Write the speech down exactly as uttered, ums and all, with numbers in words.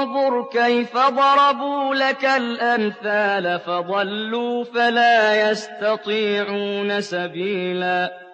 فانظُرْ كَيْفَ ضَرَبُوا لَكَ الْأَمْثَالَ فَضَلُّوا فَلَا يَسْتَطِيعُونَ سَبِيلًا